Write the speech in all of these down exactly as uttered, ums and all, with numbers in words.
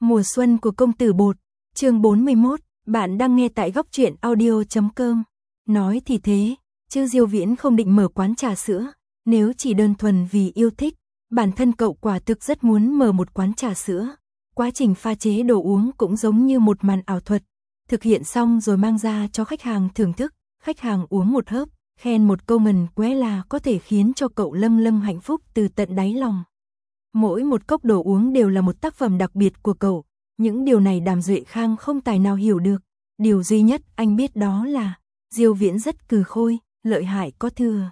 Mùa xuân của công tử bột, chương bốn mươi mốt, bạn đang nghe tại góc truyện audio chấm com. Nói thì thế, chứ Diêu Viễn không định mở quán trà sữa, nếu chỉ đơn thuần vì yêu thích, bản thân cậu quả thực rất muốn mở một quán trà sữa. Quá trình pha chế đồ uống cũng giống như một màn ảo thuật, thực hiện xong rồi mang ra cho khách hàng thưởng thức, khách hàng uống một hớp, khen một câu ngần quẽ là có thể khiến cho cậu lâm lâm hạnh phúc từ tận đáy lòng. Mỗi một cốc đồ uống đều là một tác phẩm đặc biệt của cậu, những điều này Đàm Duệ Khang không tài nào hiểu được, điều duy nhất anh biết đó là Diêu Viễn rất cừ khôi, lợi hại có thừa.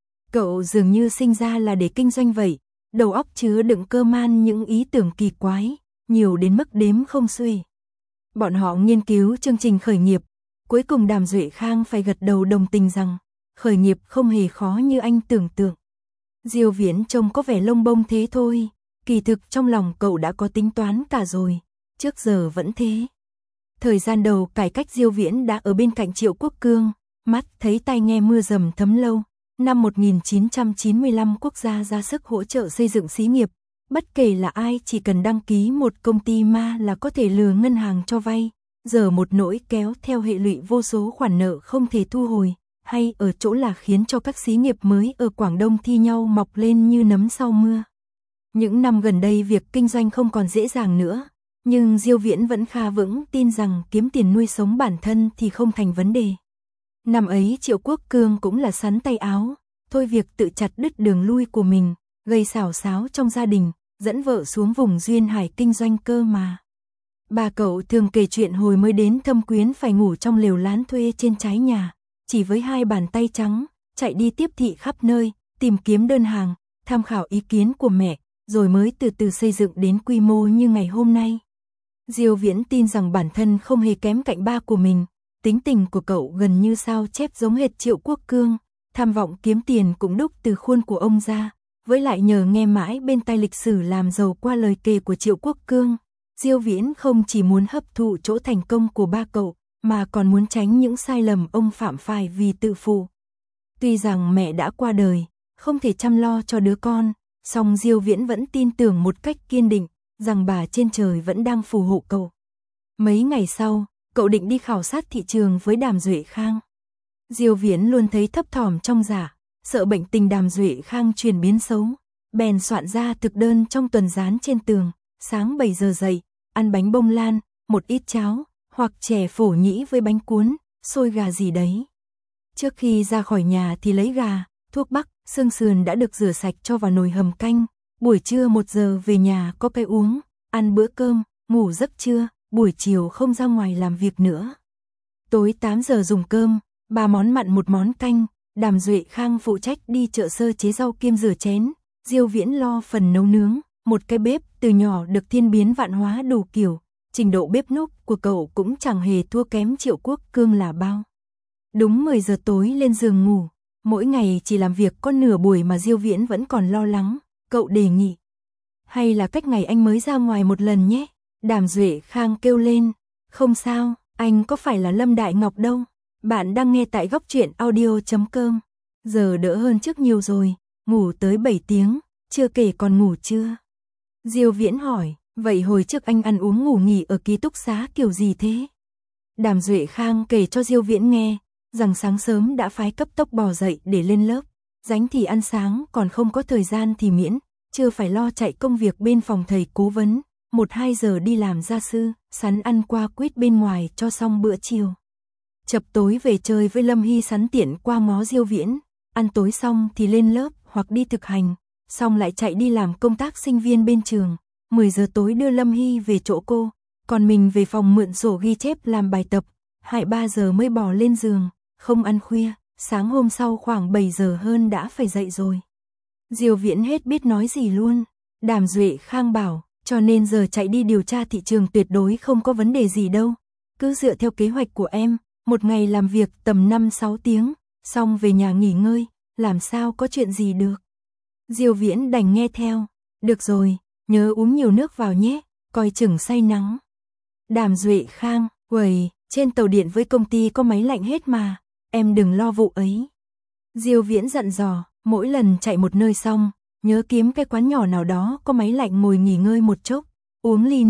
Cậu dường như sinh ra là để kinh doanh vậy, đầu óc chứa đựng cơ man những ý tưởng kỳ quái, nhiều đến mức đếm không xuể. Bọn họ nghiên cứu chương trình khởi nghiệp, cuối cùng Đàm Duệ Khang phải gật đầu đồng tình rằng khởi nghiệp không hề khó như anh tưởng tượng. Diêu Viễn trông có vẻ lông bông thế thôi, kỳ thực trong lòng cậu đã có tính toán cả rồi, trước giờ vẫn thế. Thời gian đầu cải cách Diêu Viễn đã ở bên cạnh Triệu Quốc Cương, mắt thấy tai nghe mưa dầm thấm lâu. Năm một nghìn chín trăm chín mươi lăm quốc gia ra sức hỗ trợ xây dựng xí nghiệp, bất kể là ai chỉ cần đăng ký một công ty ma là có thể lừa ngân hàng cho vay, giờ một nỗi kéo theo hệ lụy vô số khoản nợ không thể thu hồi, hay ở chỗ là khiến cho các xí nghiệp mới ở Quảng Đông thi nhau mọc lên như nấm sau mưa. Những năm gần đây việc kinh doanh không còn dễ dàng nữa, nhưng Diêu Viễn vẫn khá vững tin rằng kiếm tiền nuôi sống bản thân thì không thành vấn đề. Năm ấy Triệu Quốc Cương cũng là sắn tay áo, thôi việc tự chặt đứt đường lui của mình, gây xảo xáo trong gia đình, dẫn vợ xuống vùng duyên hải kinh doanh cơ mà. Bà cậu thường kể chuyện hồi mới đến Thâm Quyến phải ngủ trong lều lán thuê trên trái nhà, chỉ với hai bàn tay trắng, chạy đi tiếp thị khắp nơi, tìm kiếm đơn hàng, tham khảo ý kiến của mẹ, rồi mới từ từ xây dựng đến quy mô như ngày hôm nay. Diêu Viễn tin rằng bản thân không hề kém cạnh ba của mình, tính tình của cậu gần như sao chép giống hệt Triệu Quốc Cương, tham vọng kiếm tiền cũng đúc từ khuôn của ông ra, với lại nhờ nghe mãi bên tai lịch sử làm giàu qua lời kể của Triệu Quốc Cương, Diêu Viễn không chỉ muốn hấp thụ chỗ thành công của ba cậu, mà còn muốn tránh những sai lầm ông phạm phải vì tự phụ. Tuy rằng mẹ đã qua đời, không thể chăm lo cho đứa con, song Diêu Viễn vẫn tin tưởng một cách kiên định, rằng bà trên trời vẫn đang phù hộ cậu. Mấy ngày sau, cậu định đi khảo sát thị trường với Đàm Duệ Khang. Diêu Viễn luôn thấy thấp thỏm trong dạ, sợ bệnh tình Đàm Duệ Khang chuyển biến xấu, bèn soạn ra thực đơn trong tuần dán trên tường, sáng bảy giờ dậy, ăn bánh bông lan, một ít cháo, hoặc chè phổ nhĩ với bánh cuốn, xôi gà gì đấy. Trước khi ra khỏi nhà thì lấy gà, thuốc bắc, xương sườn đã được rửa sạch cho vào nồi hầm canh, buổi trưa một giờ về nhà có cái uống, ăn bữa cơm, ngủ giấc trưa, buổi chiều không ra ngoài làm việc nữa. Tối tám giờ dùng cơm, ba món mặn một món canh, Đàm Duệ Khang phụ trách đi chợ sơ chế rau kiêm rửa chén, Diêu Viễn lo phần nấu nướng, một cái bếp từ nhỏ được thiên biến vạn hóa đủ kiểu, trình độ bếp núc của cậu cũng chẳng hề thua kém Triệu Quốc Cương là bao. Đúng mười giờ tối lên giường ngủ, mỗi ngày chỉ làm việc có nửa buổi mà Diêu Viễn vẫn còn lo lắng, cậu đề nghị. Hay là cách ngày anh mới ra ngoài một lần nhé? Đàm Duệ Khang kêu lên, không sao, anh có phải là Lâm Đại Ngọc đâu. Bạn đang nghe tại góc truyện audio chấm com. Giờ đỡ hơn trước nhiều rồi, ngủ tới bảy tiếng, chưa kể còn ngủ chưa? Diêu Viễn hỏi, vậy hồi trước anh ăn uống ngủ nghỉ ở ký túc xá kiểu gì thế? Đàm Duệ Khang kể cho Diêu Viễn nghe, rằng sáng sớm đã phái cấp tốc bò dậy để lên lớp, rảnh thì ăn sáng, còn không có thời gian thì miễn, chưa phải lo chạy công việc bên phòng thầy cố vấn, một hai giờ đi làm gia sư, sắn ăn qua quýt bên ngoài cho xong bữa chiều. Chập tối về chơi với Lâm Hy sắn tiện qua ngó Diêu Viễn, ăn tối xong thì lên lớp hoặc đi thực hành, xong lại chạy đi làm công tác sinh viên bên trường, mười giờ tối đưa Lâm Hy về chỗ cô, còn mình về phòng mượn sổ ghi chép làm bài tập, hai ba giờ mới bò lên giường, không ăn khuya, sáng hôm sau khoảng bảy giờ hơn đã phải dậy rồi. Diêu Viễn hết biết nói gì luôn, Đàm Duệ Khang bảo, cho nên giờ chạy đi điều tra thị trường tuyệt đối không có vấn đề gì đâu, cứ dựa theo kế hoạch của em. Một ngày làm việc tầm năm sáu tiếng, xong về nhà nghỉ ngơi, làm sao có chuyện gì được. Diêu Viễn đành nghe theo, được rồi, nhớ uống nhiều nước vào nhé, coi chừng say nắng. Đàm Duệ Khang, uầy, trên tàu điện với công ty có máy lạnh hết mà, em đừng lo vụ ấy. Diêu Viễn dặn dò, mỗi lần chạy một nơi xong, nhớ kiếm cái quán nhỏ nào đó có máy lạnh ngồi nghỉ ngơi một chốc, uống ly nước,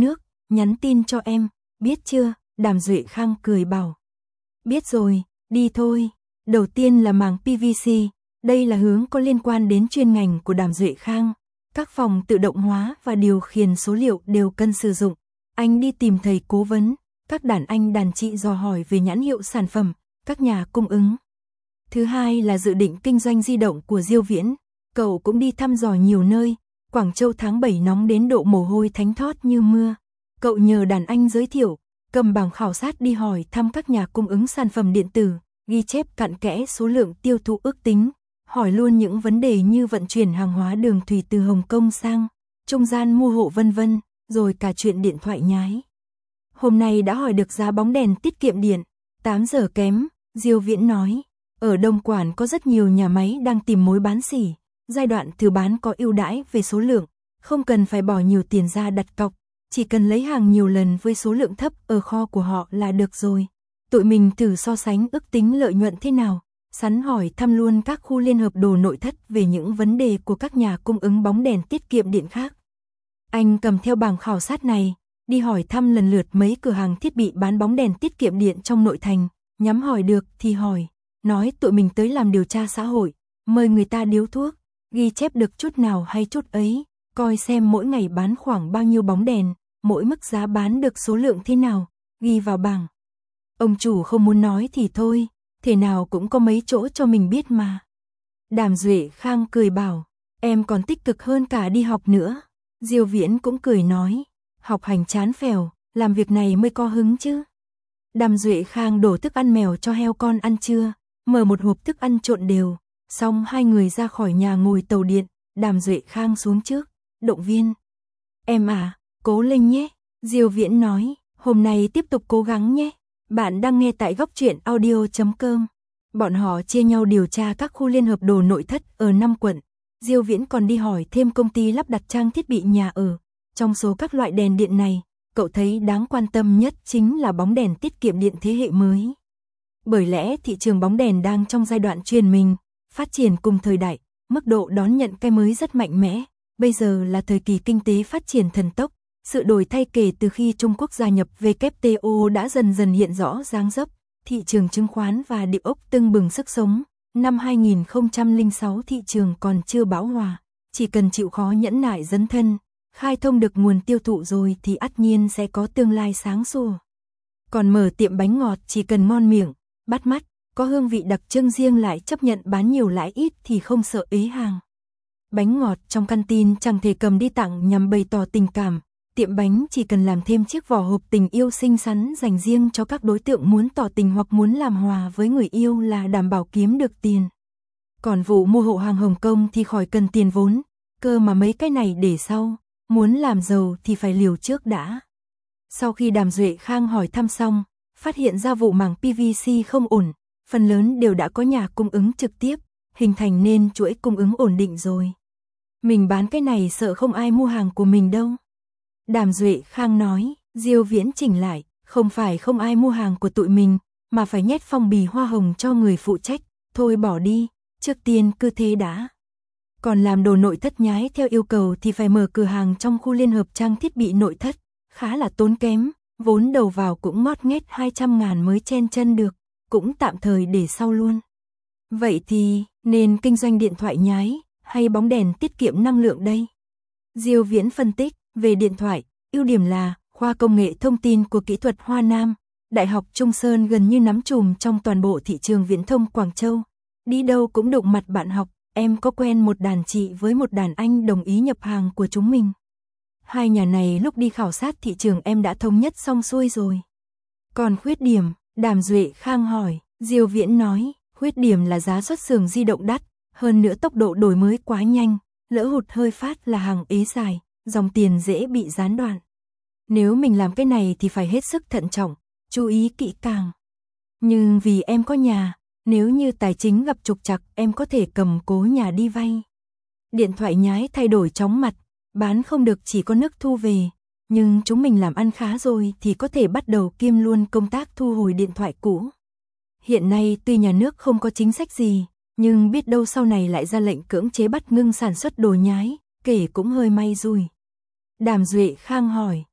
nhắn tin cho em, biết chưa? Đàm Duệ Khang cười bảo. Biết rồi, đi thôi. Đầu tiên là màng pê vê xê, đây là hướng có liên quan đến chuyên ngành của Đàm Duệ Khang. Các phòng tự động hóa và điều khiển số liệu đều cần sử dụng. Anh đi tìm thầy cố vấn, các đàn anh đàn chị dò hỏi về nhãn hiệu sản phẩm, các nhà cung ứng. Thứ hai là dự định kinh doanh di động của Diêu Viễn. Cậu cũng đi thăm dò nhiều nơi, Quảng Châu tháng bảy nóng đến độ mồ hôi thánh thót như mưa. Cậu nhờ đàn anh giới thiệu, cầm bảng khảo sát đi hỏi thăm các nhà cung ứng sản phẩm điện tử, ghi chép cặn kẽ số lượng tiêu thụ ước tính, hỏi luôn những vấn đề như vận chuyển hàng hóa đường thủy từ Hồng Kông sang, trung gian mua hộ vân vân, rồi cả chuyện điện thoại nhái. Hôm nay đã hỏi được giá bóng đèn tiết kiệm điện, tám giờ kém, Diêu Viễn nói, ở Đông Quản có rất nhiều nhà máy đang tìm mối bán sỉ, giai đoạn thử bán có ưu đãi về số lượng, không cần phải bỏ nhiều tiền ra đặt cọc, chỉ cần lấy hàng nhiều lần với số lượng thấp ở kho của họ là được rồi. Tụi mình thử so sánh ước tính lợi nhuận thế nào. Sắn hỏi thăm luôn các khu liên hợp đồ nội thất về những vấn đề của các nhà cung ứng bóng đèn tiết kiệm điện khác. Anh cầm theo bảng khảo sát này, đi hỏi thăm lần lượt mấy cửa hàng thiết bị bán bóng đèn tiết kiệm điện trong nội thành, nhắm hỏi được thì hỏi, nói tụi mình tới làm điều tra xã hội, mời người ta điếu thuốc, ghi chép được chút nào hay chút ấy, coi xem mỗi ngày bán khoảng bao nhiêu bóng đèn, mỗi mức giá bán được số lượng thế nào, ghi vào bảng. Ông chủ không muốn nói thì thôi, thế nào cũng có mấy chỗ cho mình biết mà. Đàm Duệ Khang cười bảo, em còn tích cực hơn cả đi học nữa. Diêu Viễn cũng cười nói, học hành chán phèo, làm việc này mới có hứng chứ. Đàm Duệ Khang đổ thức ăn mèo cho heo con ăn trưa, mở một hộp thức ăn trộn đều, xong hai người ra khỏi nhà ngồi tàu điện, Đàm Duệ Khang xuống trước, động viên. Em à, cố lên nhé, Diêu Viễn nói, hôm nay tiếp tục cố gắng nhé. Bạn đang nghe tại góc truyện audio chấm com. Bọn họ chia nhau điều tra các khu liên hợp đồ nội thất ở năm quận. Diêu Viễn còn đi hỏi thêm công ty lắp đặt trang thiết bị nhà ở. Trong số các loại đèn điện này, cậu thấy đáng quan tâm nhất chính là bóng đèn tiết kiệm điện thế hệ mới. Bởi lẽ thị trường bóng đèn đang trong giai đoạn chuyển mình, phát triển cùng thời đại, mức độ đón nhận cái mới rất mạnh mẽ. Bây giờ là thời kỳ kinh tế phát triển thần tốc. Sự đổi thay kể từ khi Trung Quốc gia nhập vê kép tê o đã dần dần hiện rõ dáng dấp, thị trường chứng khoán và địa ốc tưng bừng sức sống. Năm hai nghìn không trăm lẻ sáu thị trường còn chưa bão hòa, chỉ cần chịu khó nhẫn nại dấn thân, khai thông được nguồn tiêu thụ rồi thì ắt nhiên sẽ có tương lai sáng sủa. Còn mở tiệm bánh ngọt chỉ cần ngon miệng, bắt mắt, có hương vị đặc trưng riêng lại chấp nhận bán nhiều lãi ít thì không sợ ế hàng. Bánh ngọt trong căn tin chẳng thể cầm đi tặng nhằm bày tỏ tình cảm. Tiệm bánh chỉ cần làm thêm chiếc vỏ hộp tình yêu xinh xắn dành riêng cho các đối tượng muốn tỏ tình hoặc muốn làm hòa với người yêu là đảm bảo kiếm được tiền. Còn vụ mua hộ hàng Hồng Kông thì khỏi cần tiền vốn, cơ mà mấy cái này để sau, muốn làm giàu thì phải liều trước đã. Sau khi Đàm Duệ Khang hỏi thăm xong, phát hiện ra vụ màng pê vê xê không ổn, phần lớn đều đã có nhà cung ứng trực tiếp, hình thành nên chuỗi cung ứng ổn định rồi. Mình bán cái này sợ không ai mua hàng của mình đâu. Đàm Duệ Khang nói, Diêu Viễn chỉnh lại, không phải không ai mua hàng của tụi mình, mà phải nhét phong bì hoa hồng cho người phụ trách, thôi bỏ đi, trước tiên cứ thế đã. Còn làm đồ nội thất nhái theo yêu cầu thì phải mở cửa hàng trong khu liên hợp trang thiết bị nội thất, khá là tốn kém, vốn đầu vào cũng ngót nghét hai trăm ngàn mới chen chân được, cũng tạm thời để sau luôn. Vậy thì, nên kinh doanh điện thoại nhái, hay bóng đèn tiết kiệm năng lượng đây? Diêu Viễn phân tích. Về điện thoại, ưu điểm là khoa công nghệ thông tin của kỹ thuật Hoa Nam, Đại học Trung Sơn gần như nắm trùm trong toàn bộ thị trường viễn thông Quảng Châu. Đi đâu cũng đụng mặt bạn học, em có quen một đàn chị với một đàn anh đồng ý nhập hàng của chúng mình. Hai nhà này lúc đi khảo sát thị trường em đã thống nhất xong xuôi rồi. Còn khuyết điểm, Đàm Duệ Khang hỏi, Diêu Viễn nói, khuyết điểm là giá xuất xưởng di động đắt, hơn nữa tốc độ đổi mới quá nhanh, lỡ hụt hơi phát là hàng ế dài. Dòng tiền dễ bị gián đoạn. Nếu mình làm cái này thì phải hết sức thận trọng, chú ý kỹ càng. Nhưng vì em có nhà, nếu như tài chính gặp trục trặc em có thể cầm cố nhà đi vay. Điện thoại nhái thay đổi chóng mặt, bán không được chỉ có nước thu về. Nhưng chúng mình làm ăn khá rồi thì có thể bắt đầu kiêm luôn công tác thu hồi điện thoại cũ. Hiện nay tuy nhà nước không có chính sách gì, nhưng biết đâu sau này lại ra lệnh cưỡng chế bắt ngưng sản xuất đồ nhái, kể cũng hơi may rủi. Đàm Duệ Khang hỏi,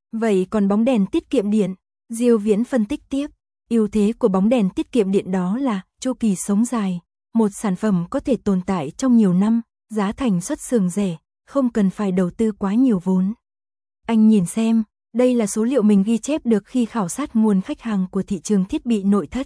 Vậy còn bóng đèn tiết kiệm điện? Diêu Viễn phân tích tiếp, ưu thế của bóng đèn tiết kiệm điện đó là chu kỳ sống dài, một sản phẩm có thể tồn tại trong nhiều năm, giá thành xuất xưởng rẻ, không cần phải đầu tư quá nhiều vốn. Anh nhìn xem, đây là số liệu mình ghi chép được khi khảo sát nguồn khách hàng của thị trường thiết bị nội thất.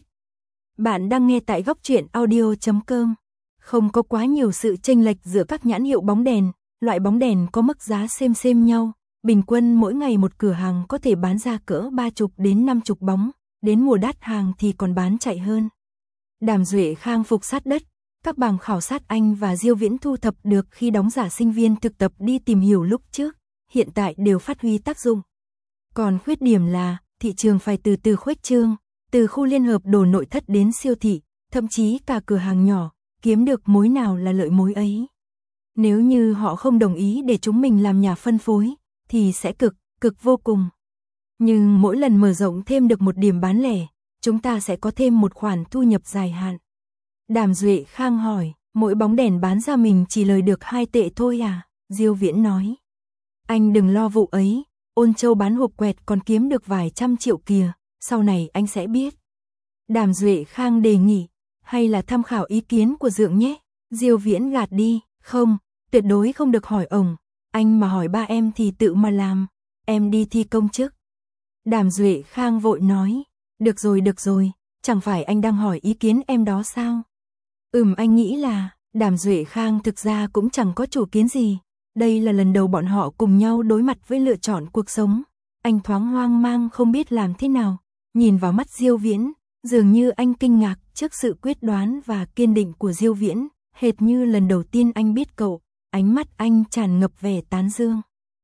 Bạn đang nghe tại góc truyện audio chấm com. Không có quá nhiều sự chênh lệch giữa các nhãn hiệu bóng đèn, loại bóng đèn có mức giá xem xem nhau, bình quân mỗi ngày một cửa hàng có thể bán ra cỡ ba chục đến năm chục bóng, đến mùa đắt hàng thì còn bán chạy hơn. Đàm Duệ Khang phục sát đất, các bảng khảo sát anh và Diêu Viễn thu thập được khi đóng giả sinh viên thực tập đi tìm hiểu lúc trước, hiện tại đều phát huy tác dụng. Còn khuyết điểm là, thị trường phải từ từ khuếch trương, từ khu liên hợp đồ nội thất đến siêu thị, thậm chí cả cửa hàng nhỏ, kiếm được mối nào là lợi mối ấy. Nếu như họ không đồng ý để chúng mình làm nhà phân phối, thì sẽ cực, cực vô cùng. Nhưng mỗi lần mở rộng thêm được một điểm bán lẻ, chúng ta sẽ có thêm một khoản thu nhập dài hạn. Đàm Duệ Khang hỏi, mỗi bóng đèn bán ra mình chỉ lời được hai tệ thôi à? Diêu Viễn nói, anh đừng lo vụ ấy, Ôn Châu bán hộp quẹt còn kiếm được vài trăm triệu kìa, sau này anh sẽ biết. Đàm Duệ Khang đề nghị, hay là tham khảo ý kiến của Dượng nhé. Diêu Viễn gạt đi, không, tuyệt đối không được hỏi ổng, anh mà hỏi ba em thì tự mà làm, em đi thi công chức. Đàm Duệ Khang vội nói, được rồi được rồi, chẳng phải anh đang hỏi ý kiến em đó sao? Ừm, anh nghĩ là, Đàm Duệ Khang thực ra cũng chẳng có chủ kiến gì, đây là lần đầu bọn họ cùng nhau đối mặt với lựa chọn cuộc sống. Anh thoáng hoang mang không biết làm thế nào, nhìn vào mắt Diêu Viễn, dường như anh kinh ngạc trước sự quyết đoán và kiên định của Diêu Viễn, hệt như lần đầu tiên anh biết cậu, ánh mắt anh tràn ngập vẻ tán dương.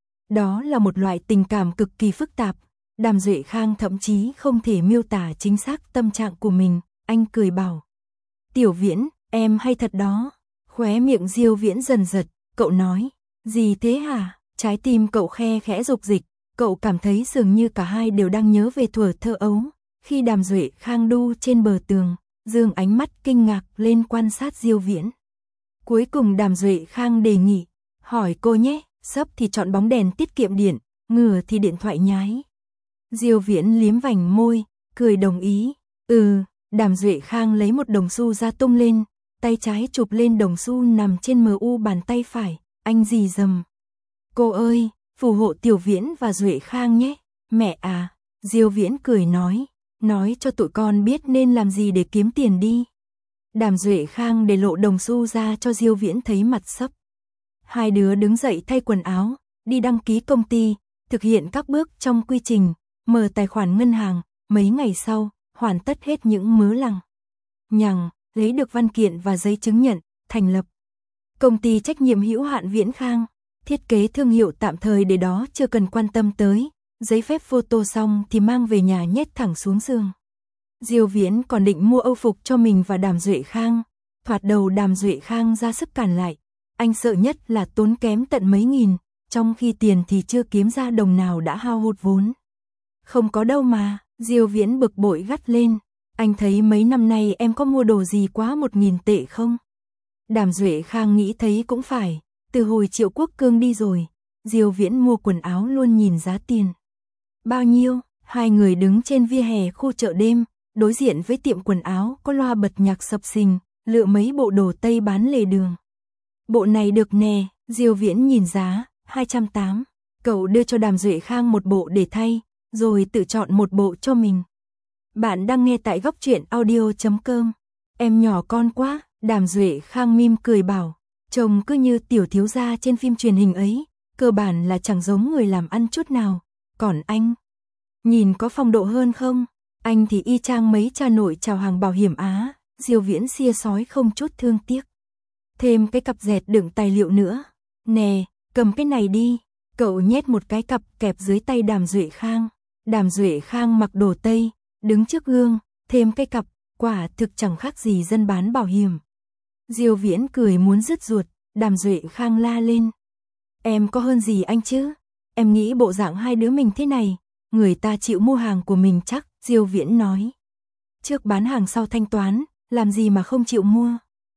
Đó là một loại tình cảm cực kỳ phức tạp, Đàm Duệ Khang thậm chí không thể miêu tả chính xác tâm trạng của mình, anh cười bảo. Tiểu Viễn, em hay thật đó. Khóe miệng Diêu Viễn dần giật, cậu nói, gì thế hả? Trái tim cậu khe khẽ dục dịch, cậu cảm thấy dường như cả hai đều đang nhớ về thuở thơ ấu, khi Đàm Duệ Khang đu trên bờ tường, dương ánh mắt kinh ngạc lên quan sát Diêu Viễn. Cuối cùng Đàm Duệ Khang đề nghị, hỏi cô nhé, sấp thì chọn bóng đèn tiết kiệm điện, ngửa thì điện thoại nhái. Diêu Viễn liếm vành môi, cười đồng ý, ừ. Đàm Duệ Khang lấy một đồng xu ra tung lên, tay trái chụp lên đồng xu nằm trên mờ u bàn tay phải, anh rì rầm. Cô ơi, phù hộ Tiểu Viễn và Duệ Khang nhé. Mẹ à, Diêu Viễn cười nói, nói cho tụi con biết nên làm gì để kiếm tiền đi. Đàm Duệ Khang để lộ đồng xu ra cho Diêu Viễn thấy mặt sấp. Hai đứa đứng dậy thay quần áo, đi đăng ký công ty, thực hiện các bước trong quy trình, mở tài khoản ngân hàng, mấy ngày sau, hoàn tất hết những mớ lằng nhằng, lấy được văn kiện và giấy chứng nhận, thành lập công ty trách nhiệm hữu hạn Viễn Khang, thiết kế thương hiệu tạm thời để đó chưa cần quan tâm tới, giấy phép photo xong thì mang về nhà nhét thẳng xuống giường. Diêu Viễn còn định mua âu phục cho mình và Đàm Duệ Khang, thoạt đầu Đàm Duệ Khang ra sức cản lại, anh sợ nhất là tốn kém tận mấy nghìn, trong khi tiền thì chưa kiếm ra đồng nào đã hao hụt vốn. Không có đâu mà. Diêu Viễn bực bội gắt lên, anh thấy mấy năm nay em có mua đồ gì quá một nghìn tệ không? Đàm Duệ Khang nghĩ thấy cũng phải, từ hồi Triệu Quốc Cương đi rồi, Diêu Viễn mua quần áo luôn nhìn giá tiền. Bao nhiêu? Hai người đứng trên vỉa hè khu chợ đêm, đối diện với tiệm quần áo có loa bật nhạc sập sình, lựa mấy bộ đồ Tây bán lề đường. Bộ này được nè, Diêu Viễn nhìn giá, hai trăm tám mươi, cậu đưa cho Đàm Duệ Khang một bộ để thay, rồi tự chọn một bộ cho mình. Bạn đang nghe tại góc truyện audio chấm com. Em nhỏ con quá, Đàm Duệ Khang mỉm cười bảo, trông cứ như tiểu thiếu gia trên phim truyền hình ấy, cơ bản là chẳng giống người làm ăn chút nào. Còn anh, nhìn có phong độ hơn không? Anh thì y chang mấy cha nội chào hàng bảo hiểm Á. Diêu Viễn xia sói không chút thương tiếc. Thêm cái cặp dẹt đựng tài liệu nữa. Nè, cầm cái này đi. Cậu nhét một cái cặp kẹp dưới tay Đàm Duệ Khang. Đàm Duệ Khang mặc đồ Tây, đứng trước gương, thêm cái cặp, quả thực chẳng khác gì dân bán bảo hiểm. Diêu Viễn cười muốn rứt ruột, Đàm Duệ Khang la lên. Em có hơn gì anh chứ? Em nghĩ bộ dạng hai đứa mình thế này, người ta chịu mua hàng của mình chắc, Diêu Viễn nói. Trước bán hàng sau thanh toán, làm gì mà không chịu mua.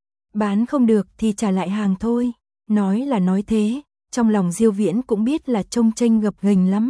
Bán không được thì trả lại hàng thôi. Nói là nói thế, trong lòng Diêu Viễn cũng biết là trông chênh gập ghềnh lắm.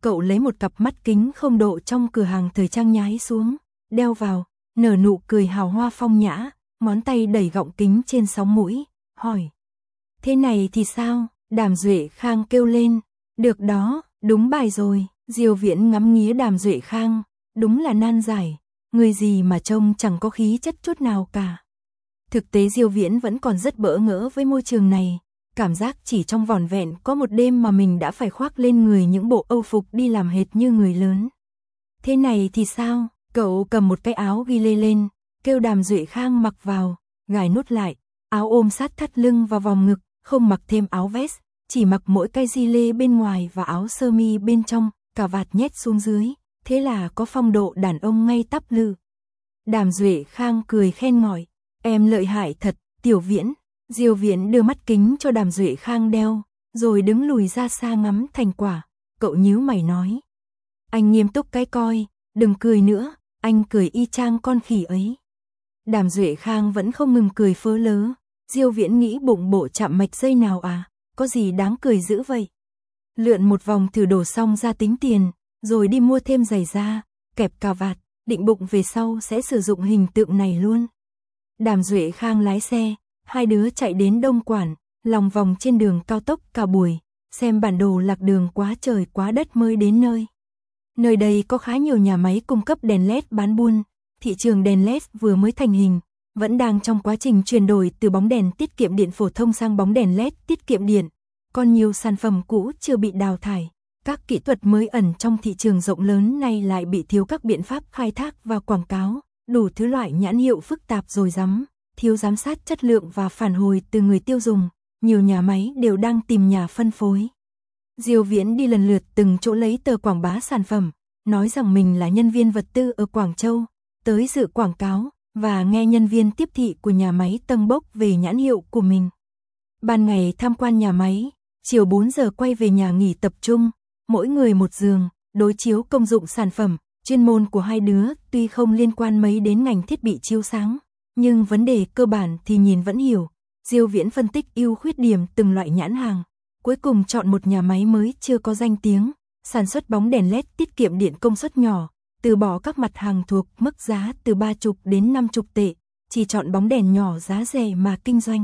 Cậu lấy một cặp mắt kính không độ trong cửa hàng thời trang nhái xuống, đeo vào, nở nụ cười hào hoa phong nhã, ngón tay đẩy gọng kính trên sóng mũi, hỏi. Thế này thì sao? Đàm Duệ Khang kêu lên. Được đó, đúng bài rồi. Diêu Viễn ngắm nghía Đàm Duệ Khang, đúng là nan giải, người gì mà trông chẳng có khí chất chút nào cả. Thực tế Diêu Viễn vẫn còn rất bỡ ngỡ với môi trường này, cảm giác chỉ trong vỏn vẹn có một đêm mà mình đã phải khoác lên người những bộ âu phục đi làm hệt như người lớn. Thế này thì sao? Cậu cầm một cái áo ghi lê lên, kêu Đàm Duệ Khang mặc vào, gài nút lại, áo ôm sát thắt lưng và vòng ngực, không mặc thêm áo vest, chỉ mặc mỗi cái ghi lê bên ngoài và áo sơ mi bên trong, cà vạt nhét xuống dưới, thế là có phong độ đàn ông ngay tắp lư. Đàm Duệ Khang cười khen ngợi, em lợi hại thật, Tiểu Viễn. Diêu Viễn đưa mắt kính cho Đàm Duệ Khang đeo, rồi đứng lùi ra xa ngắm thành quả. Cậu nhíu mày nói, anh nghiêm túc cái coi, đừng cười nữa, anh cười y chang con khỉ ấy. Đàm Duệ Khang vẫn không ngừng cười phớ lớ. Diêu Viễn nghĩ bụng bộ chạm mạch dây nào à, có gì đáng cười dữ vậy. Lượn một vòng thử đổ xong ra tính tiền, rồi đi mua thêm giày da, kẹp cà vạt, định bụng về sau sẽ sử dụng hình tượng này luôn. Đàm Duệ Khang lái xe, hai đứa chạy đến Đông Quản, lòng vòng trên đường cao tốc cả buổi, xem bản đồ lạc đường quá trời quá đất mới đến nơi. Nơi đây có khá nhiều nhà máy cung cấp đèn led bán buôn, thị trường đèn led vừa mới thành hình, vẫn đang trong quá trình chuyển đổi từ bóng đèn tiết kiệm điện phổ thông sang bóng đèn led tiết kiệm điện. Còn nhiều sản phẩm cũ chưa bị đào thải, các kỹ thuật mới ẩn trong thị trường rộng lớn này lại bị thiếu các biện pháp khai thác và quảng cáo, đủ thứ loại nhãn hiệu phức tạp rồi rắm, thiếu giám sát chất lượng và phản hồi từ người tiêu dùng, nhiều nhà máy đều đang tìm nhà phân phối. Diêu Viễn đi lần lượt từng chỗ lấy tờ quảng bá sản phẩm, nói rằng mình là nhân viên vật tư ở Quảng Châu, tới dự quảng cáo, và nghe nhân viên tiếp thị của nhà máy tâng bốc về nhãn hiệu của mình. Ban ngày tham quan nhà máy, chiều bốn giờ quay về nhà nghỉ tập trung, mỗi người một giường, đối chiếu công dụng sản phẩm, chuyên môn của hai đứa tuy không liên quan mấy đến ngành thiết bị chiếu sáng, nhưng vấn đề cơ bản thì nhìn vẫn hiểu. Diêu Viễn phân tích ưu khuyết điểm từng loại nhãn hàng, cuối cùng chọn một nhà máy mới chưa có danh tiếng, sản xuất bóng đèn led tiết kiệm điện công suất nhỏ, từ bỏ các mặt hàng thuộc mức giá từ ba chục đến năm chục tệ, chỉ chọn bóng đèn nhỏ giá rẻ mà kinh doanh.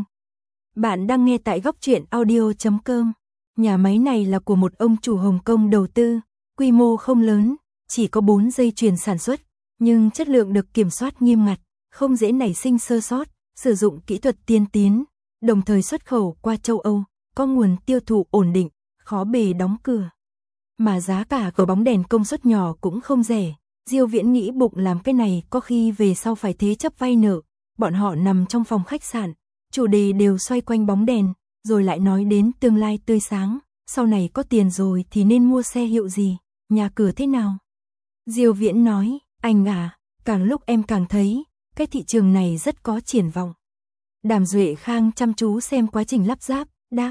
Bạn đang nghe tại góc truyện audio chấm com. Nhà máy này là của một ông chủ Hồng Kông đầu tư, quy mô không lớn, chỉ có bốn dây chuyền sản xuất, nhưng chất lượng được kiểm soát nghiêm ngặt, không dễ nảy sinh sơ sót, sử dụng kỹ thuật tiên tiến, đồng thời xuất khẩu qua châu Âu, có nguồn tiêu thụ ổn định, khó bề đóng cửa. Mà giá cả của bóng đèn công suất nhỏ cũng không rẻ. Diêu Viễn nghĩ bụng làm cái này có khi về sau phải thế chấp vay nợ. Bọn họ nằm trong phòng khách sạn, chủ đề đều xoay quanh bóng đèn, rồi lại nói đến tương lai tươi sáng, sau này có tiền rồi thì nên mua xe hiệu gì, nhà cửa thế nào. Diêu Viễn nói, anh à, càng lúc em càng thấy, cái thị trường này rất có triển vọng. Đàm Duệ Khang chăm chú xem quá trình lắp ráp, đáp.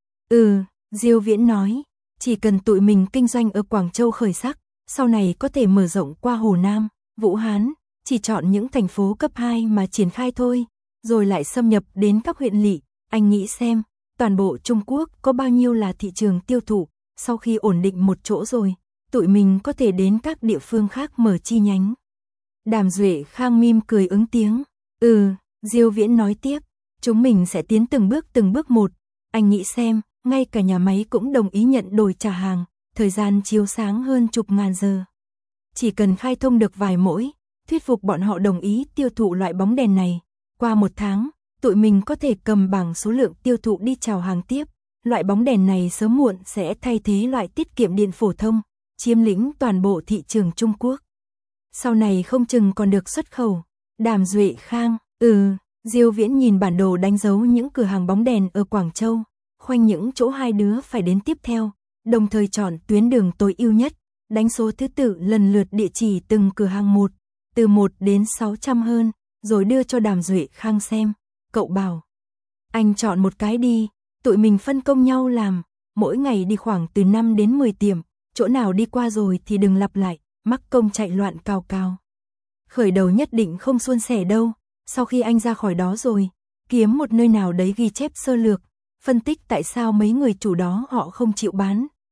Ừ, Diêu Viễn nói, chỉ cần tụi mình kinh doanh ở Quảng Châu khởi sắc, sau này có thể mở rộng qua Hồ Nam, Vũ Hán, chỉ chọn những thành phố cấp hai mà triển khai thôi, rồi lại xâm nhập đến các huyện lỵ. Anh nghĩ xem, toàn bộ Trung Quốc có bao nhiêu là thị trường tiêu thụ, sau khi ổn định một chỗ rồi, tụi mình có thể đến các địa phương khác mở chi nhánh. Đàm Duệ Khang mím cười ứng tiếng. Ừ, Diêu Viễn nói tiếp, chúng mình sẽ tiến từng bước từng bước một. Anh nghĩ xem, ngay cả nhà máy cũng đồng ý nhận đổi trả hàng, thời gian chiếu sáng hơn chục ngàn giờ. Chỉ cần khai thông được vài mỗi, thuyết phục bọn họ đồng ý tiêu thụ loại bóng đèn này. Qua một tháng, tụi mình có thể cầm bảng số lượng tiêu thụ đi chào hàng tiếp. Loại bóng đèn này sớm muộn sẽ thay thế loại tiết kiệm điện phổ thông, chiếm lĩnh toàn bộ thị trường Trung Quốc. Sau này không chừng còn được xuất khẩu. Đàm Duệ Khang, ừ, Diêu Viễn nhìn bản đồ đánh dấu những cửa hàng bóng đèn ở Quảng Châu, khoanh những chỗ hai đứa phải đến tiếp theo, đồng thời chọn tuyến đường tối ưu nhất, đánh số thứ tự lần lượt địa chỉ từng cửa hàng một, từ một đến sáu trăm hơn, rồi đưa cho Đàm Duệ Khang xem. Cậu bảo, anh chọn một cái đi, tụi mình phân công nhau làm, mỗi ngày đi khoảng từ năm đến mười tiệm, chỗ nào đi qua rồi thì đừng lặp lại, mắc công chạy loạn cào cào. Khởi đầu nhất định không suôn sẻ đâu, sau khi anh ra khỏi đó rồi, kiếm một nơi nào đấy ghi chép sơ lược, phân tích tại sao mấy người chủ đó họ không chịu bán,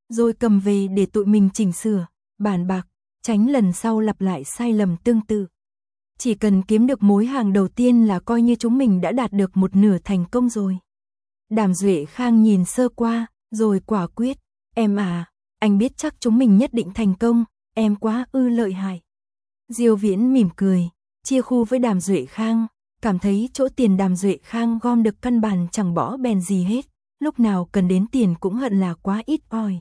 rồi cầm về để tụi mình chỉnh sửa, bàn bạc, tránh lần sau lặp lại sai lầm tương tự. Chỉ cần kiếm được mối hàng đầu tiên là coi như chúng mình đã đạt được một nửa thành công rồi. Đàm Duệ Khang nhìn sơ qua, rồi quả quyết, em à, anh biết chắc chúng mình nhất định thành công, em quá ư lợi hại. Diêu Viễn mỉm cười, chia khu với Đàm Duệ Khang, cảm thấy chỗ tiền Đàm Duệ Khang gom được căn bản chẳng bỏ bèn gì hết, lúc nào cần đến tiền cũng hận là quá ít ỏi.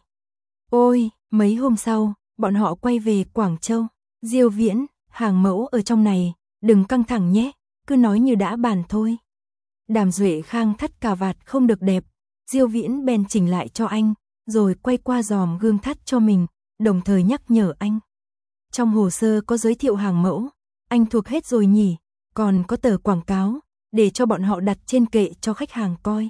Ôi, mấy hôm sau, bọn họ quay về Quảng Châu. Diêu Viễn, hàng mẫu ở trong này, đừng căng thẳng nhé, cứ nói như đã bàn thôi. Đàm Duệ Khang thắt cà vạt không được đẹp, Diêu Viễn bèn chỉnh lại cho anh, rồi quay qua dòm gương thắt cho mình, đồng thời nhắc nhở anh. Trong hồ sơ có giới thiệu hàng mẫu, anh thuộc hết rồi nhỉ, còn có tờ quảng cáo, để cho bọn họ đặt trên kệ cho khách hàng coi.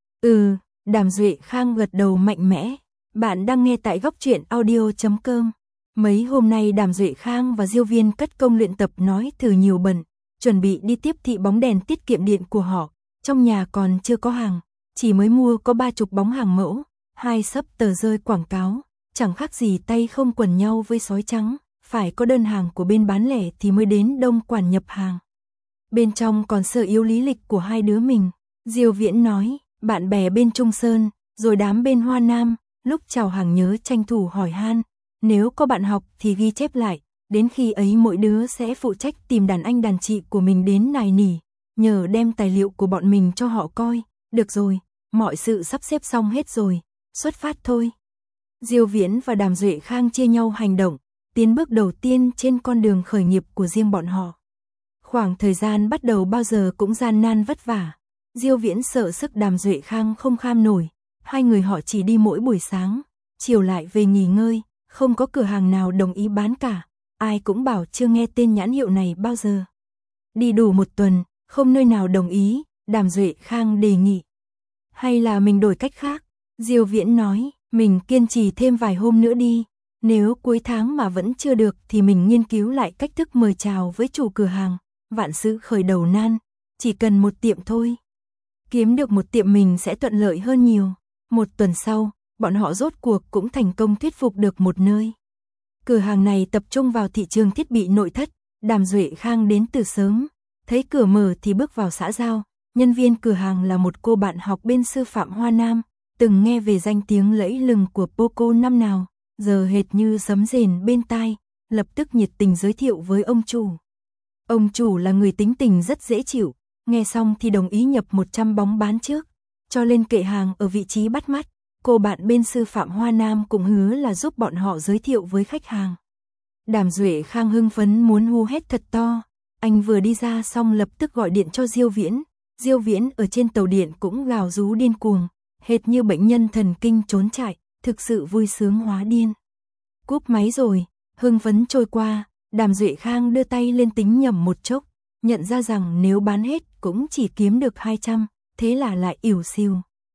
Ừ, Đàm Duệ Khang gật đầu mạnh mẽ. Bạn đang nghe tại góc truyện audio chấm com. Mấy hôm nay Đàm Duệ Khang và Diêu Viên cất công luyện tập nói thử nhiều bận, chuẩn bị đi tiếp thị bóng đèn tiết kiệm điện của họ. Trong nhà còn chưa có hàng, chỉ mới mua có ba chục bóng hàng mẫu, hai xấp tờ rơi quảng cáo, chẳng khác gì tay không quần nhau với sói trắng, phải có đơn hàng của bên bán lẻ thì mới đến đông quản nhập hàng. Bên trong còn sơ yếu lý lịch của hai đứa mình. Diêu Viễn nói, bạn bè bên Trung Sơn, rồi đám bên Hoa Nam, lúc chào hàng nhớ tranh thủ hỏi han, nếu có bạn học thì ghi chép lại, đến khi ấy mỗi đứa sẽ phụ trách tìm đàn anh đàn chị của mình đến nài nỉ, nhờ đem tài liệu của bọn mình cho họ coi. Được rồi, mọi sự sắp xếp xong hết rồi, xuất phát thôi. Diêu Viễn và Đàm Duệ Khang chia nhau hành động, tiến bước đầu tiên trên con đường khởi nghiệp của riêng bọn họ. Khoảng thời gian bắt đầu bao giờ cũng gian nan vất vả. Diêu Viễn sợ sức Đàm Duệ Khang không kham nổi, hai người họ chỉ đi mỗi buổi sáng, chiều lại về nghỉ ngơi, không có cửa hàng nào đồng ý bán cả, ai cũng bảo chưa nghe tên nhãn hiệu này bao giờ. Đi đủ một tuần, không nơi nào đồng ý, Đàm Duệ Khang đề nghị. Hay là mình đổi cách khác? Diêu Viễn nói, mình kiên trì thêm vài hôm nữa đi, nếu cuối tháng mà vẫn chưa được thì mình nghiên cứu lại cách thức mời chào với chủ cửa hàng, vạn sự khởi đầu nan, chỉ cần một tiệm thôi. Kiếm được một tiệm mình sẽ thuận lợi hơn nhiều. Một tuần sau, bọn họ rốt cuộc cũng thành công thuyết phục được một nơi. Cửa hàng này tập trung vào thị trường thiết bị nội thất, Đàm Duệ Khang đến từ sớm, thấy cửa mở thì bước vào xã giao, nhân viên cửa hàng là một cô bạn học bên sư phạm Hoa Nam, từng nghe về danh tiếng lẫy lừng của Poco năm nào, giờ hệt như sấm rền bên tai, lập tức nhiệt tình giới thiệu với ông chủ. Ông chủ là người tính tình rất dễ chịu, nghe xong thì đồng ý nhập một trăm bóng bán trước, cho lên kệ hàng ở vị trí bắt mắt. Cô bạn bên sư phạm Hoa Nam cũng hứa là giúp bọn họ giới thiệu với khách hàng. Đàm Duệ Khang hưng phấn muốn hô hét thật to, anh vừa đi ra xong lập tức gọi điện cho Diêu Viễn. Diêu Viễn ở trên tàu điện cũng gào rú điên cuồng, hệt như bệnh nhân thần kinh trốn chạy, thực sự vui sướng hóa điên. Cúp máy rồi, hưng phấn trôi qua, Đàm Duệ Khang đưa tay lên tính nhẩm một chốc, nhận ra rằng nếu bán hết cũng chỉ kiếm được hai trăm, thế là lại ỉu xìu.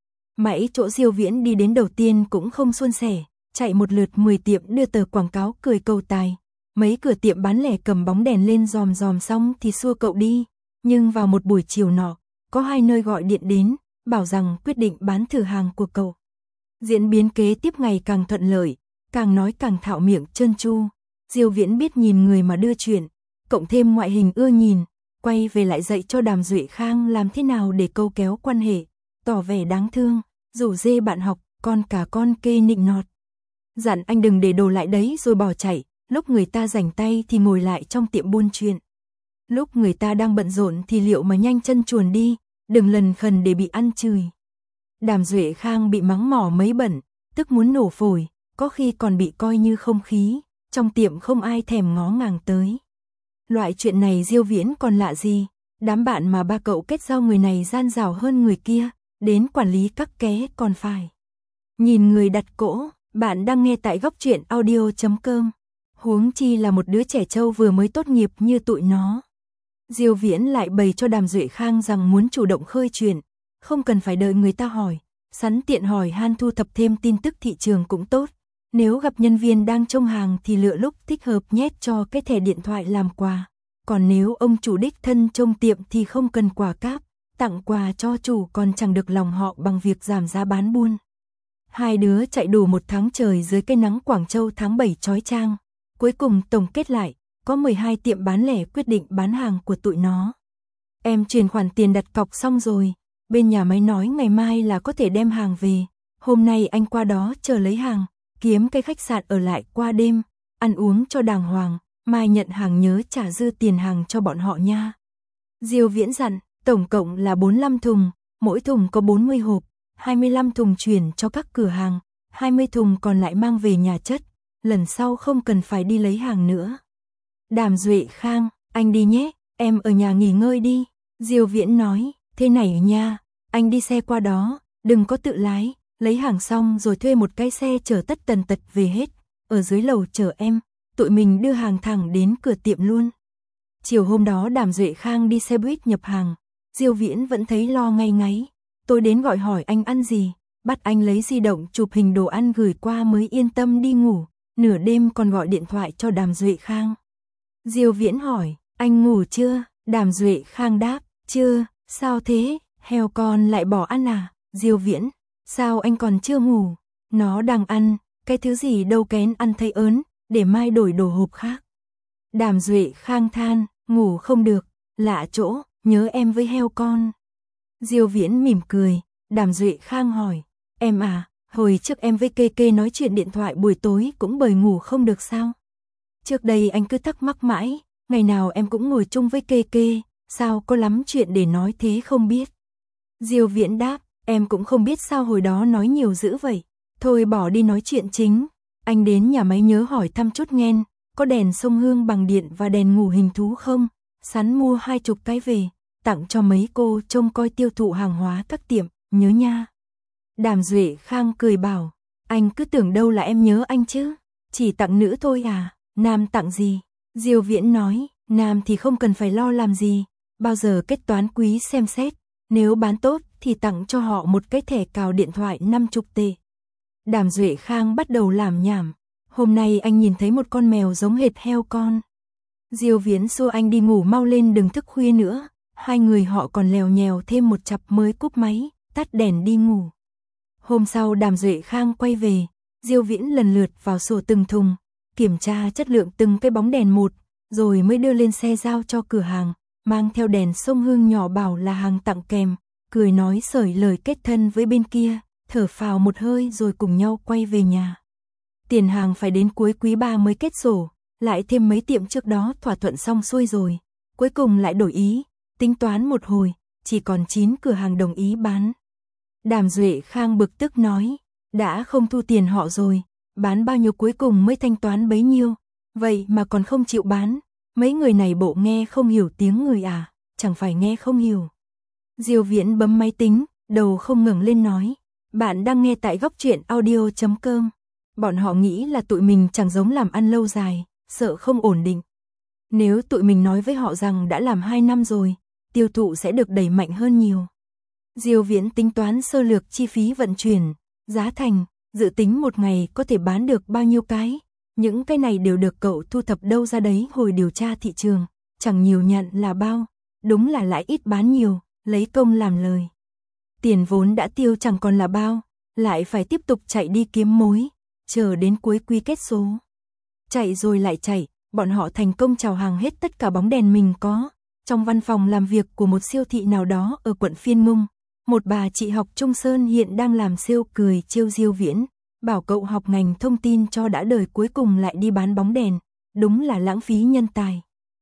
Mãi chỗ Diêu Viễn đi đến đầu tiên cũng không suôn sẻ, chạy một lượt mười tiệm đưa tờ quảng cáo cười cầu tài. Mấy cửa tiệm bán lẻ cầm bóng đèn lên dòm dòm xong thì xua cậu đi, nhưng vào một buổi chiều nọ, có hai nơi gọi điện đến, bảo rằng quyết định bán thử hàng của cậu. Diễn biến kế tiếp ngày càng thuận lợi, càng nói càng thạo miệng trơn tru. Diêu Viễn biết nhìn người mà đưa chuyện, cộng thêm ngoại hình ưa nhìn, quay về lại dạy cho Đàm Duệ Khang làm thế nào để câu kéo quan hệ, tỏ vẻ đáng thương, rủ dê bạn học, con cả con kê nịnh nọt. Dặn anh đừng để đồ lại đấy rồi bỏ chạy, lúc người ta rảnh tay thì ngồi lại trong tiệm buôn chuyện. Lúc người ta đang bận rộn thì liệu mà nhanh chân chuồn đi, đừng lần khần để bị ăn chửi. Đàm Duệ Khang bị mắng mỏ mấy bận, tức muốn nổ phổi, có khi còn bị coi như không khí, trong tiệm không ai thèm ngó ngàng tới. Loại chuyện này Diêu Viễn còn lạ gì, đám bạn mà ba cậu kết giao người này gian dảo hơn người kia, đến quản lý các ké còn phải nhìn người đặt cỗ. Bạn đang nghe tại góc truyện audio chấm com. Huống chi là một đứa trẻ trâu vừa mới tốt nghiệp như tụi nó. Diêu Viễn lại bày cho Đàm Duệ Khang rằng muốn chủ động khơi chuyện, không cần phải đợi người ta hỏi, sẵn tiện hỏi han thu thập thêm tin tức thị trường cũng tốt. Nếu gặp nhân viên đang trông hàng thì lựa lúc thích hợp nhét cho cái thẻ điện thoại làm quà. Còn nếu ông chủ đích thân trông tiệm thì không cần quà cáp, tặng quà cho chủ còn chẳng được lòng họ bằng việc giảm giá bán buôn. Hai đứa chạy đủ một tháng trời dưới cái nắng Quảng Châu tháng bảy chói chang. Cuối cùng tổng kết lại, có mười hai tiệm bán lẻ quyết định bán hàng của tụi nó. Em chuyển khoản tiền đặt cọc xong rồi, bên nhà máy nói ngày mai là có thể đem hàng về. Hôm nay anh qua đó chờ lấy hàng, kiếm cái khách sạn ở lại qua đêm, ăn uống cho đàng hoàng, mai nhận hàng nhớ trả dư tiền hàng cho bọn họ nha. Diêu Viễn dặn, tổng cộng là bốn mươi lăm thùng, mỗi thùng có bốn mươi hộp, hai mươi lăm thùng chuyển cho các cửa hàng, hai mươi thùng còn lại mang về nhà chất, lần sau không cần phải đi lấy hàng nữa. Đàm Duệ Khang, anh đi nhé, em ở nhà nghỉ ngơi đi. Diêu Viễn nói, thế này nha, anh đi xe qua đó, đừng có tự lái, lấy hàng xong rồi thuê một cái xe chở tất tần tật về hết, ở dưới lầu chờ em, tụi mình đưa hàng thẳng đến cửa tiệm luôn. Chiều hôm đó Đàm Duệ Khang đi xe buýt nhập hàng, Diêu Viễn vẫn thấy lo ngay ngáy, tôi đến gọi hỏi anh ăn gì, bắt anh lấy di động chụp hình đồ ăn gửi qua mới yên tâm đi ngủ, nửa đêm còn gọi điện thoại cho Đàm Duệ Khang. Diêu Viễn hỏi, anh ngủ chưa? Đàm Duệ Khang đáp, chưa, sao thế, heo con lại bỏ ăn à? Diêu Viễn, sao anh còn chưa ngủ? Nó đang ăn, cái thứ gì đâu kén ăn thấy ớn, để mai đổi đồ hộp khác. Đàm Duệ Khang than, ngủ không được, lạ chỗ, nhớ em với heo con. Diêu Viễn mỉm cười, Đàm Duệ Khang hỏi, em à, hồi trước em với Kê Kê nói chuyện điện thoại buổi tối cũng bởi ngủ không được sao? Trước đây anh cứ thắc mắc mãi, ngày nào em cũng ngồi chung với Kê Kê, sao có lắm chuyện để nói thế không biết. Diêu Viễn đáp, em cũng không biết sao hồi đó nói nhiều dữ vậy, thôi bỏ đi nói chuyện chính. Anh đến nhà máy nhớ hỏi thăm chút nghen, có đèn sông hương bằng điện và đèn ngủ hình thú không? Sắn mua hai chục cái về, tặng cho mấy cô trông coi tiêu thụ hàng hóa các tiệm, nhớ nha. Đàm Duệ Khang cười bảo, anh cứ tưởng đâu là em nhớ anh chứ, chỉ tặng nữ thôi à, nam tặng gì? Diêu Viễn nói, nam thì không cần phải lo làm gì, bao giờ kết toán quý xem xét, nếu bán tốt thì tặng cho họ một cái thẻ cào điện thoại năm mươi tệ. Đàm Duệ Khang bắt đầu làm nhảm, hôm nay anh nhìn thấy một con mèo giống hệt heo con. Diêu Viễn xua anh đi ngủ mau lên đừng thức khuya nữa, hai người họ còn lèo nhèo thêm một chặp mới cúp máy, tắt đèn đi ngủ. Hôm sau Đàm Duệ Khang quay về, Diêu Viễn lần lượt vào sổ từng thùng, kiểm tra chất lượng từng cái bóng đèn một, rồi mới đưa lên xe giao cho cửa hàng, mang theo đèn sông hương nhỏ bảo là hàng tặng kèm, cười nói sởi lời kết thân với bên kia, thở phào một hơi rồi cùng nhau quay về nhà. Tiền hàng phải đến cuối quý ba mới kết sổ, lại thêm mấy tiệm trước đó thỏa thuận xong xuôi rồi, cuối cùng lại đổi ý, tính toán một hồi, chỉ còn chín cửa hàng đồng ý bán. Đàm Duệ Khang bực tức nói, đã không thu tiền họ rồi, bán bao nhiêu cuối cùng mới thanh toán bấy nhiêu, vậy mà còn không chịu bán, mấy người này bộ nghe không hiểu tiếng người à, chẳng phải nghe không hiểu. Diêu Viễn bấm máy tính, đầu không ngẩng lên nói, bạn đang nghe tại góc truyện audio chấm com. Bọn họ nghĩ là tụi mình chẳng giống làm ăn lâu dài, sợ không ổn định. Nếu tụi mình nói với họ rằng đã làm hai năm rồi, tiêu thụ sẽ được đẩy mạnh hơn nhiều. Diêu Viễn tính toán sơ lược chi phí vận chuyển, giá thành, dự tính một ngày có thể bán được bao nhiêu cái. Những cái này đều được cậu thu thập đâu ra đấy hồi điều tra thị trường, chẳng nhiều nhận là bao, đúng là lãi ít bán nhiều, lấy công làm lời. Tiền vốn đã tiêu chẳng còn là bao, lại phải tiếp tục chạy đi kiếm mối, chờ đến cuối quý kết số. Chạy rồi lại chạy, bọn họ thành công chào hàng hết tất cả bóng đèn mình có. Trong văn phòng làm việc của một siêu thị nào đó ở quận Phiên Ngung, một bà chị học Trung Sơn hiện đang làm sale cười trêu Diêu Viễn, bảo cậu học ngành thông tin cho đã đời cuối cùng lại đi bán bóng đèn, đúng là lãng phí nhân tài.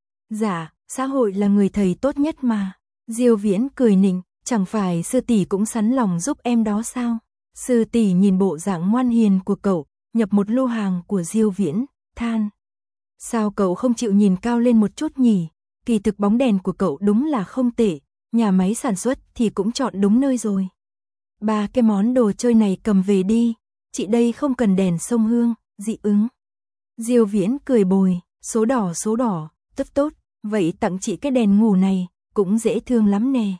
Dạ, xã hội là người thầy tốt nhất mà. Diêu Viễn cười nịnh, chẳng phải sư tỷ cũng sắn lòng giúp em đó sao? Sư tỷ nhìn bộ dạng ngoan hiền của cậu, nhập một lô hàng của Diêu Viễn, than. Sao cậu không chịu nhìn cao lên một chút nhỉ? Kỳ thực bóng đèn của cậu đúng là không tệ, nhà máy sản xuất thì cũng chọn đúng nơi rồi. Ba cái món đồ chơi này cầm về đi, chị đây không cần đèn sông hương, dị ứng. Diêu Viễn cười bồi, số đỏ số đỏ, tốt tốt, vậy tặng chị cái đèn ngủ này, cũng dễ thương lắm nè.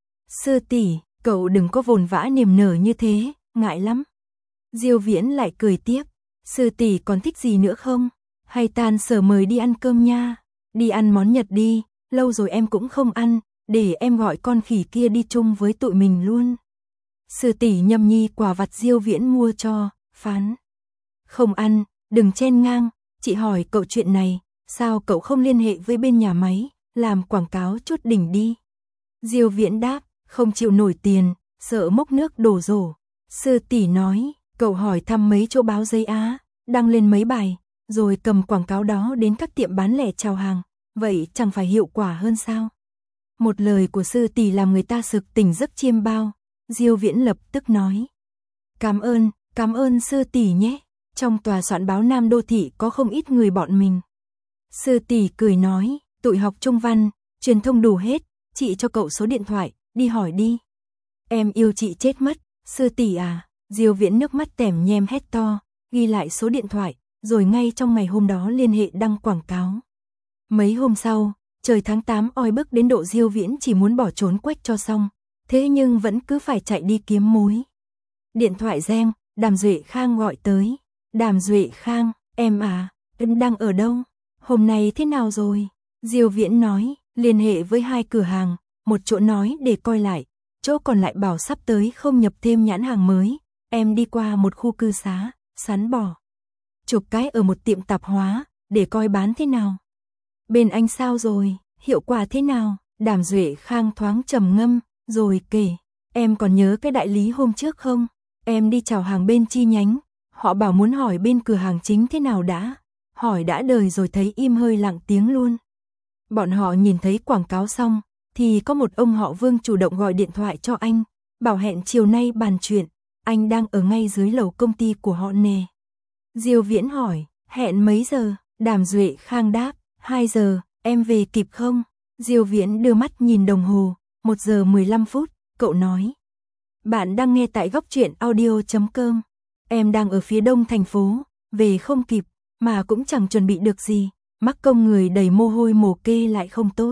Sư tỷ, cậu đừng có vồn vã niềm nở như thế, ngại lắm. Diêu Viễn lại cười tiếp, sư tỷ còn thích gì nữa không? Hay tan sở mời đi ăn cơm nha, đi ăn món Nhật đi, lâu rồi em cũng không ăn, để em gọi con khỉ kia đi chung với tụi mình luôn. Sư tỷ nhâm nhi quả vặt Diêu Viễn mua cho, phán. Không ăn, đừng chen ngang, chị hỏi cậu chuyện này, sao cậu không liên hệ với bên nhà máy, làm quảng cáo chút đỉnh đi. Diêu Viễn đáp, không chịu nổi tiền, sợ mốc nước đổ rổ. Sư tỷ nói, cậu hỏi thăm mấy chỗ báo giấy Á, đăng lên mấy bài, rồi cầm quảng cáo đó đến các tiệm bán lẻ chào hàng, vậy chẳng phải hiệu quả hơn sao? Một lời của sư tỷ làm người ta sực tỉnh giấc chiêm bao. Diêu Viễn lập tức nói, cảm ơn, cảm ơn sư tỷ nhé. Trong tòa soạn báo Nam Đô Thị có không ít người bọn mình. Sư tỷ cười nói, tụi học trung văn, truyền thông đủ hết, chị cho cậu số điện thoại, đi hỏi đi. Em yêu chị chết mất, sư tỷ à. Diêu Viễn nước mắt tẻm nhem hét to, ghi lại số điện thoại, rồi ngay trong ngày hôm đó liên hệ đăng quảng cáo. Mấy hôm sau, trời tháng tám oi bức đến độ Diêu Viễn chỉ muốn bỏ trốn quách cho xong, thế nhưng vẫn cứ phải chạy đi kiếm mối. Điện thoại reng, Đàm Duệ Khang gọi tới. Đàm Duệ Khang, em à, em đang ở đâu? Hôm nay thế nào rồi? Diêu Viễn nói, liên hệ với hai cửa hàng, một chỗ nói để coi lại, chỗ còn lại bảo sắp tới không nhập thêm nhãn hàng mới. Em đi qua một khu cư xá, sắn bò. Chục cái ở một tiệm tạp hóa, để coi bán thế nào. Bên anh sao rồi, hiệu quả thế nào? Đàm Duệ Khang thoáng trầm ngâm, rồi kể, em còn nhớ cái đại lý hôm trước không? Em đi chào hàng bên chi nhánh, họ bảo muốn hỏi bên cửa hàng chính thế nào đã. Hỏi đã đời rồi thấy im hơi lặng tiếng luôn. Bọn họ nhìn thấy quảng cáo xong, thì có một ông họ Vương chủ động gọi điện thoại cho anh, bảo hẹn chiều nay bàn chuyện, anh đang ở ngay dưới lầu công ty của họ nè. Diêu Viễn hỏi, hẹn mấy giờ? Đàm Duệ Khang đáp, hai giờ, em về kịp không? Diêu Viễn đưa mắt nhìn đồng hồ, một giờ mười lăm phút, cậu nói. Bạn đang nghe tại góc truyện audio chấm com. Em đang ở phía đông thành phố, về không kịp, mà cũng chẳng chuẩn bị được gì, mắc công người đầy mồ hôi mồ kê lại không tốt.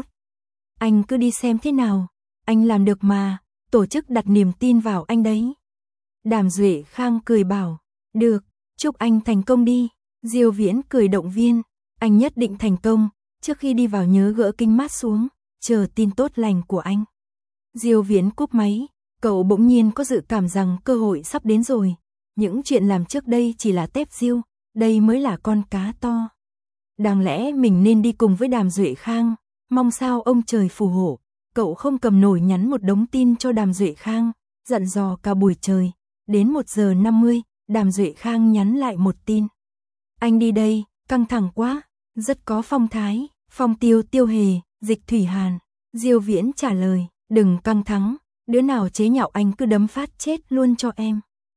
Anh cứ đi xem thế nào, anh làm được mà, tổ chức đặt niềm tin vào anh đấy. Đàm Duệ Khang cười bảo, được, chúc anh thành công đi. Diêu Viễn cười động viên, anh nhất định thành công, trước khi đi vào nhớ gỡ kính mát xuống, chờ tin tốt lành của anh. Diêu Viễn cúp máy, cậu bỗng nhiên có dự cảm rằng cơ hội sắp đến rồi. Những chuyện làm trước đây chỉ là tép diêu, đây mới là con cá to. Đáng lẽ mình nên đi cùng với Đàm Duệ Khang, mong sao ông trời phù hộ. Cậu không cầm nổi nhắn một đống tin cho Đàm Duệ Khang, dặn dò cả buổi trời. Đến một giờ năm mươi, Đàm Duệ Khang nhắn lại một tin. Anh đi đây, căng thẳng quá, rất có phong thái. Phong Tiêu Tiêu Hề, Dịch Thủy Hàn. Diêu Viễn trả lời, đừng căng thẳng, đứa nào chế nhạo anh cứ đấm phát chết luôn cho em.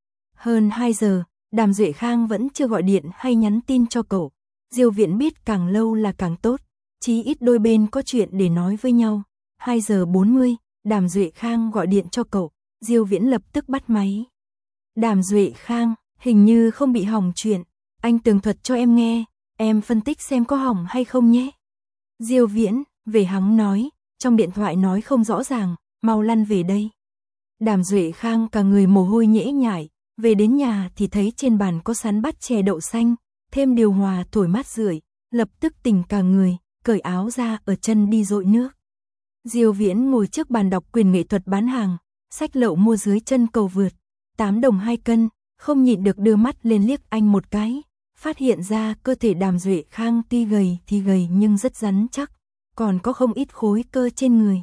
Hơn hai giờ, Đàm Duệ Khang vẫn chưa gọi điện hay nhắn tin cho cậu. Diêu Viễn biết càng lâu là càng tốt, chí ít đôi bên có chuyện để nói với nhau. hai giờ bốn mươi, Đàm Duệ Khang gọi điện cho cậu, Diêu Viễn lập tức bắt máy. Đàm Duệ Khang, hình như không bị hỏng chuyện, anh tường thuật cho em nghe, em phân tích xem có hỏng hay không nhé. Diêu Viễn, về hắn nói, trong điện thoại nói không rõ ràng, mau lăn về đây. Đàm Duệ Khang cả người mồ hôi nhễ nhại, về đến nhà thì thấy trên bàn có sắn bát chè đậu xanh, thêm điều hòa thổi mát rượi, lập tức tỉnh cả người, cởi áo ra ở chân đi dội nước. Diêu Viễn ngồi trước bàn đọc quyền nghệ thuật bán hàng, sách lậu mua dưới chân cầu vượt, tám đồng hai cân, không nhịn được đưa mắt lên liếc anh một cái, phát hiện ra cơ thể Đàm Duệ Khang tuy gầy thì gầy nhưng rất rắn chắc, còn có không ít khối cơ trên người.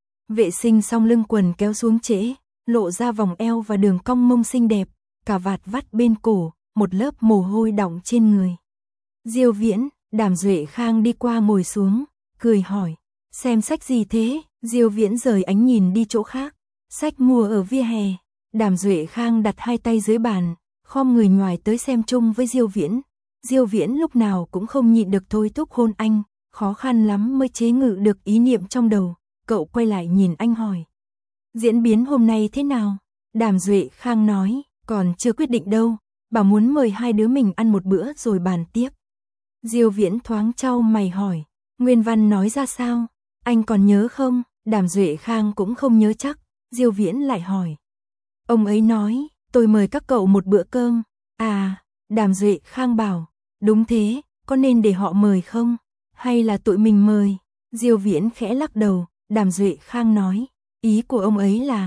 Vệ sinh xong lưng quần kéo xuống trễ, lộ ra vòng eo và đường cong mông xinh đẹp, cà vạt vắt bên cổ, một lớp mồ hôi đọng trên người. Diêu Viễn, Đàm Duệ Khang đi qua ngồi xuống, cười hỏi, xem sách gì thế? Diêu Viễn rời ánh nhìn đi chỗ khác, sách mua ở vỉa hè. Đàm Duệ Khang đặt hai tay dưới bàn, khom người nhoài tới xem chung với Diêu Viễn. Diêu Viễn lúc nào cũng không nhịn được thôi thúc hôn anh, khó khăn lắm mới chế ngự được ý niệm trong đầu. Cậu quay lại nhìn anh hỏi, diễn biến hôm nay thế nào? Đàm Duệ Khang nói, còn chưa quyết định đâu, bảo muốn mời hai đứa mình ăn một bữa rồi bàn tiếp. Diêu Viễn thoáng chau mày hỏi, nguyên văn nói ra sao? Anh còn nhớ không? Đàm Duệ Khang cũng không nhớ chắc. Diêu Viễn lại hỏi, ông ấy nói, tôi mời các cậu một bữa cơm. À, Đàm Duệ Khang bảo, đúng thế, có nên để họ mời không? Hay là tụi mình mời? Diêu Viễn khẽ lắc đầu. Đàm Duệ Khang nói, ý của ông ấy là,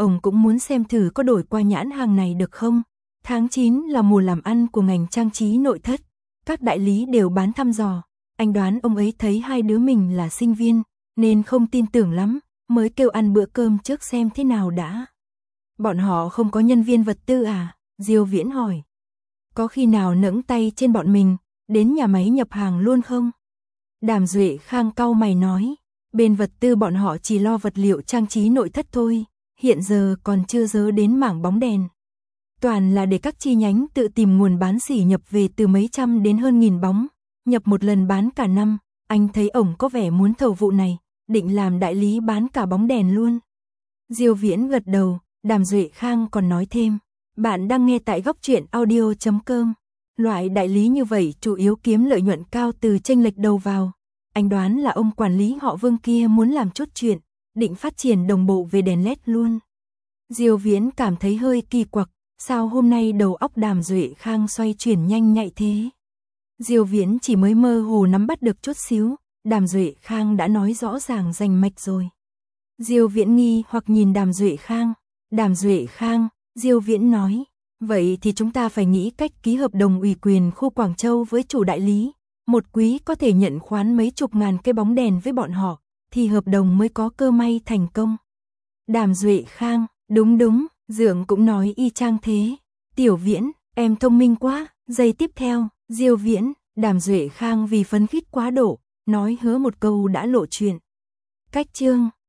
ông cũng muốn xem thử có đổi qua nhãn hàng này được không. Tháng chín là mùa làm ăn của ngành trang trí nội thất, các đại lý đều bán thăm dò. Anh đoán ông ấy thấy hai đứa mình là sinh viên, nên không tin tưởng lắm, mới kêu ăn bữa cơm trước xem thế nào đã. Bọn họ không có nhân viên vật tư à? Diêu Viễn hỏi. Có khi nào nẫng tay trên bọn mình, đến nhà máy nhập hàng luôn không? Đàm Duệ Khang cau mày nói, bên vật tư bọn họ chỉ lo vật liệu trang trí nội thất thôi, hiện giờ còn chưa dớ đến mảng bóng đèn. Toàn là để các chi nhánh tự tìm nguồn bán sỉ nhập về từ mấy trăm đến hơn nghìn bóng, nhập một lần bán cả năm. Anh thấy ổng có vẻ muốn thầu vụ này, định làm đại lý bán cả bóng đèn luôn. Diêu Viễn gật đầu, Đàm Duệ Khang còn nói thêm, bạn đang nghe tại góc truyện audio chấm com. Loại đại lý như vậy chủ yếu kiếm lợi nhuận cao từ chênh lệch đầu vào. Anh đoán là ông quản lý họ Vương kia muốn làm chút chuyện, định phát triển đồng bộ về đèn led luôn. Diêu Viễn cảm thấy hơi kỳ quặc, sao hôm nay đầu óc Đàm Duệ Khang xoay chuyển nhanh nhạy thế? Diêu Viễn chỉ mới mơ hồ nắm bắt được chút xíu, Đàm Duệ Khang đã nói rõ ràng rành mạch rồi. Diêu Viễn nghi hoặc nhìn Đàm Duệ Khang. Đàm Duệ Khang, Diêu Viễn nói, vậy thì chúng ta phải nghĩ cách ký hợp đồng ủy quyền khu Quảng Châu với chủ đại lý. Một quý có thể nhận khoán mấy chục ngàn cái bóng đèn với bọn họ, thì hợp đồng mới có cơ may thành công. Đàm Duệ Khang, đúng đúng, Dượng cũng nói y chang thế. Tiểu Viễn, em thông minh quá. Giây tiếp theo, Diêu Viễn, Đàm Duệ Khang vì phấn khích quá độ, nói hứa một câu đã lộ chuyện. Cách chương